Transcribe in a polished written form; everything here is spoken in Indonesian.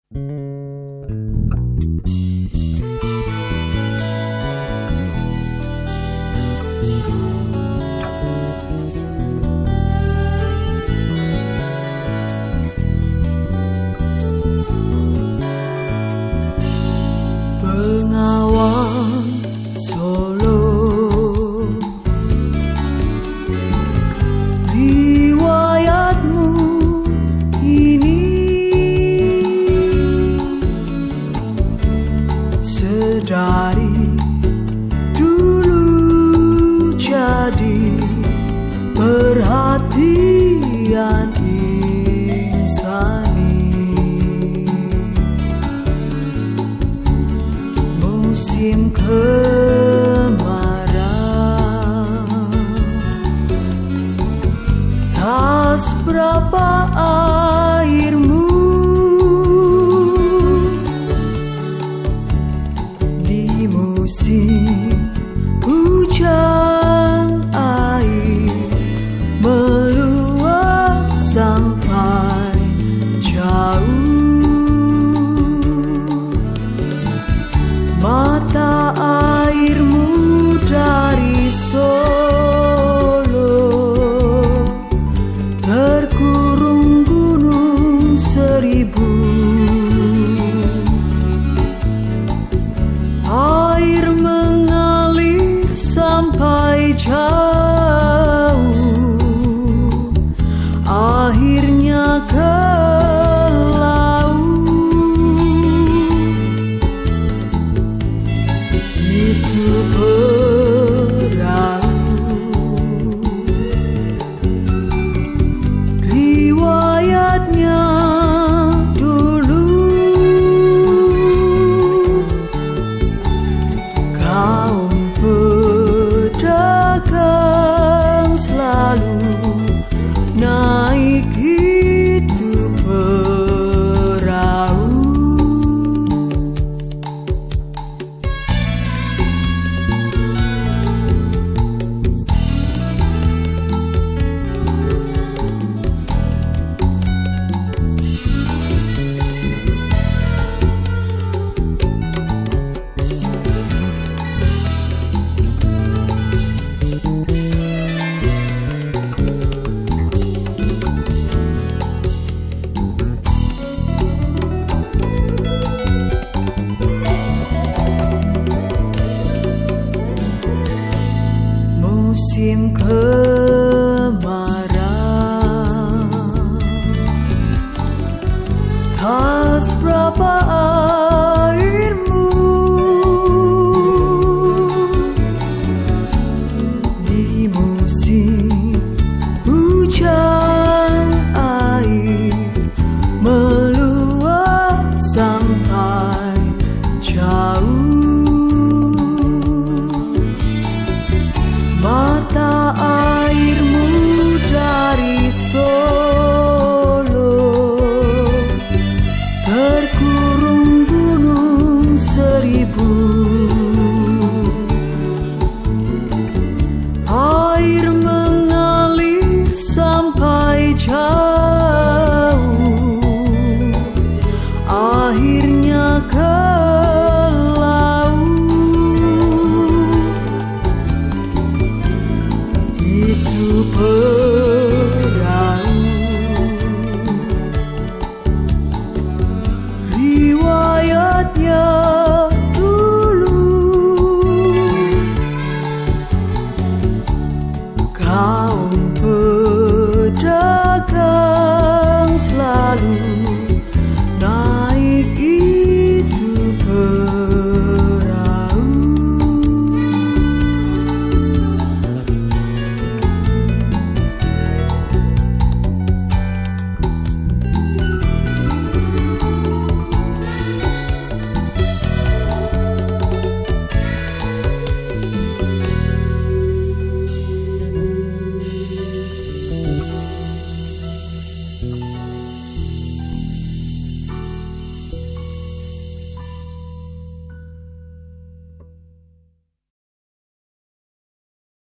Bengawan Solo, riwayatmu ini sedari dulu jadi perhatian insani. Musim kemarau, tak seberapa airmu di musim hujan. Air meluap sampai jauh, mata airmu dari Solo terkurung gunung seribu. Air mengalir sampai jauh, akhirnya ke perahu. Riwayatnya dulu, kaum pedagang selalu naik itu perahu. Musim kemarau, tak seberapa airmu di musim hujan. Air meluap sampai jauh, mata airmu dari Solo terkurung gunung seribu. Air mengalir sampai jauh, akhir